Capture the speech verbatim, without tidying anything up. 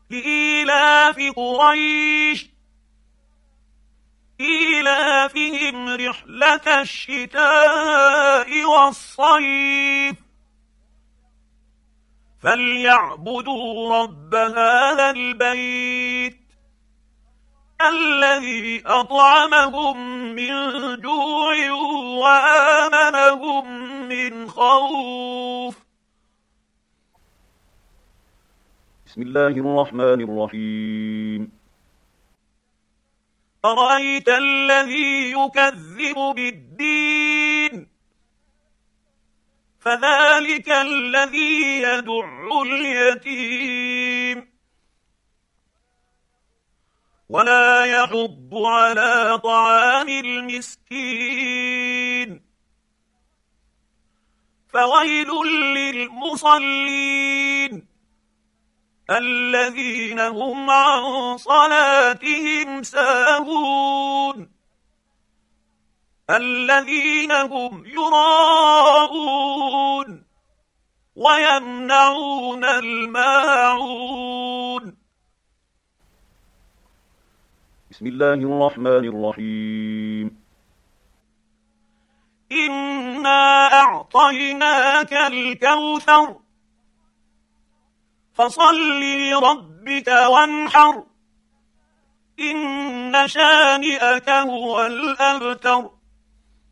لإيلاف قريش إيلافهم رحلة الشتاء والصيف فليعبدوا رب هذا البيت الذي أطعمهم من جوع وآمنهم من خوف. بسم الله الرحمن الرحيم. أرأيت الذي يكذب بالدين فذلك الذي يدع اليتيم ولا يحض على طعام المسكين فويل للمصلين الذين هم عن صلاتهم ساهون الذين هم يراءون ويمنعون الماعون. بسم الله الرحمن الرحيم. إنا أعطيناك الكوثر فصل لربك وانحر إن شانئك هو الأبتر.